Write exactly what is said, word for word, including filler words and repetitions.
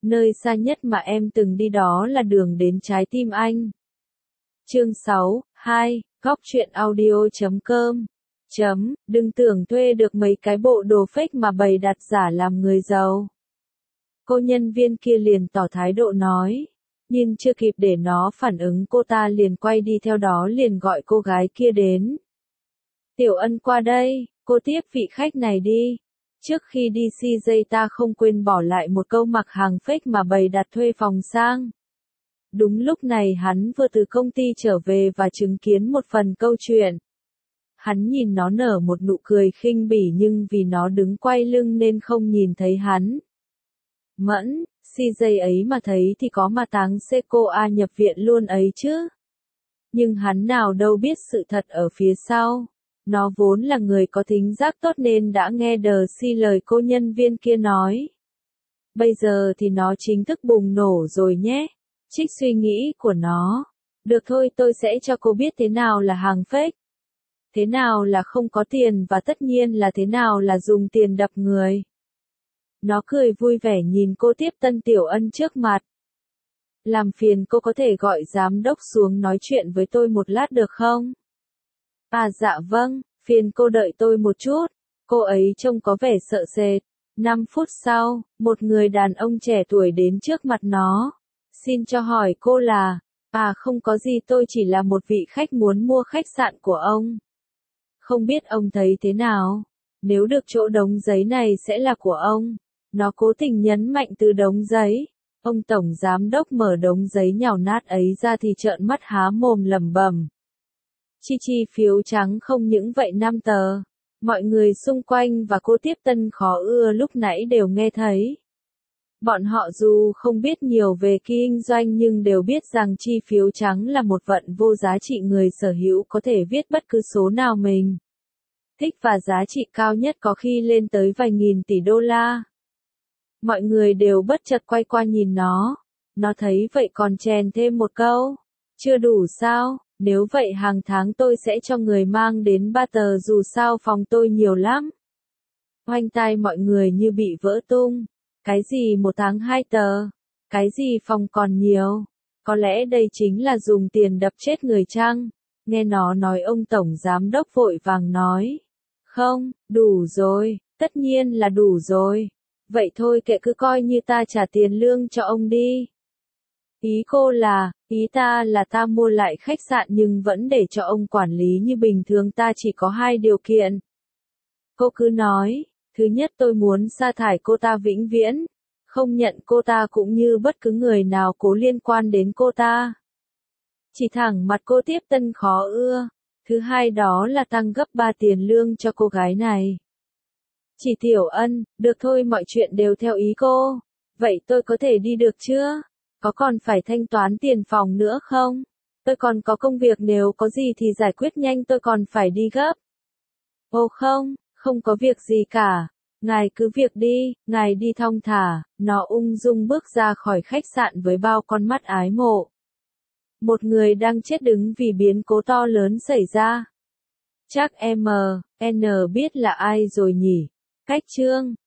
Nơi xa nhất mà em từng đi đó là đường đến trái tim anh. Chương sáu, hai, góc truyện audio chấm com. Chấm, đừng tưởng thuê được mấy cái bộ đồ fake mà bày đặt giả làm người giàu. Cô nhân viên kia liền tỏ thái độ nói. Nhưng chưa kịp để nó phản ứng, cô ta liền quay đi, theo đó liền gọi cô gái kia đến. Tiểu Ân qua đây, cô tiếp vị khách này đi. Trước khi đi xê giây ta không quên bỏ lại một câu mặc hàng fake mà bày đặt thuê phòng sang. Đúng lúc này hắn vừa từ công ty trở về và chứng kiến một phần câu chuyện. Hắn nhìn nó nở một nụ cười khinh bỉ, nhưng vì nó đứng quay lưng nên không nhìn thấy hắn. Mẫn, xê giây ấy mà thấy thì có mà táng xe cô A nhập viện luôn ấy chứ. Nhưng hắn nào đâu biết sự thật ở phía sau. Nó vốn là người có thính giác tốt nên đã nghe đờ si lời cô nhân viên kia nói. Bây giờ thì nó chính thức bùng nổ rồi nhé. Trích suy nghĩ của nó. Được thôi, tôi sẽ cho cô biết thế nào là hàng fake. Thế nào là không có tiền, và tất nhiên là thế nào là dùng tiền đập người. Nó cười vui vẻ nhìn cô tiếp tân Tiểu Ân trước mặt. Làm phiền cô có thể gọi giám đốc xuống nói chuyện với tôi một lát được không? À dạ vâng, phiền cô đợi tôi một chút. Cô ấy trông có vẻ sợ sệt. Năm phút sau, một người đàn ông trẻ tuổi đến trước mặt nó. Xin cho hỏi cô là... À không có gì, tôi chỉ là một vị khách muốn mua khách sạn của ông. Không biết ông thấy thế nào? Nếu được chỗ đống giấy này sẽ là của ông. Nó cố tình nhấn mạnh từ đống giấy. Ông tổng giám đốc mở đống giấy nhào nát ấy ra thì trợn mắt há mồm lẩm bẩm. Chi chi phiếu trắng không những vậy năm tờ. Mọi người xung quanh và cô tiếp tân khó ưa lúc nãy đều nghe thấy. Bọn họ dù không biết nhiều về kinh doanh nhưng đều biết rằng chi phiếu trắng là một vận vô giá trị, người sở hữu có thể viết bất cứ số nào mình thích và giá trị cao nhất có khi lên tới vài nghìn tỷ đô la. Mọi người đều bất chợt quay qua nhìn nó. Nó thấy vậy còn chèn thêm một câu. Chưa đủ sao? Nếu vậy hàng tháng tôi sẽ cho người mang đến ba tờ, dù sao phòng tôi nhiều lắm. Oanh tai mọi người như bị vỡ tung. Cái gì một tháng hai tờ? Cái gì phòng còn nhiều? Có lẽ đây chính là dùng tiền đập chết người chăng? Nghe nó nói, ông tổng giám đốc vội vàng nói. Không, đủ rồi, tất nhiên là đủ rồi. Vậy thôi, kệ, cứ coi như ta trả tiền lương cho ông đi. Ý cô là, ý ta là ta mua lại khách sạn nhưng vẫn để cho ông quản lý như bình thường, ta chỉ có hai điều kiện. Cô cứ nói, thứ nhất tôi muốn sa thải cô ta vĩnh viễn, không nhận cô ta cũng như bất cứ người nào có liên quan đến cô ta. Chỉ thẳng mặt cô tiếp tân khó ưa. Thứ hai đó là tăng gấp ba tiền lương cho cô gái này. Chỉ Tiểu Ân, được thôi, mọi chuyện đều theo ý cô. Vậy tôi có thể đi được chưa? Có còn phải thanh toán tiền phòng nữa không? Tôi còn có công việc, nếu có gì thì giải quyết nhanh, tôi còn phải đi gấp. Ồ không, không có việc gì cả. Ngài cứ việc đi, ngài đi thong thả. Nó ung dung bước ra khỏi khách sạn với bao con mắt ái mộ. Một người đang chết đứng vì biến cố to lớn xảy ra. Chắc em, N biết là ai rồi nhỉ? Cách chương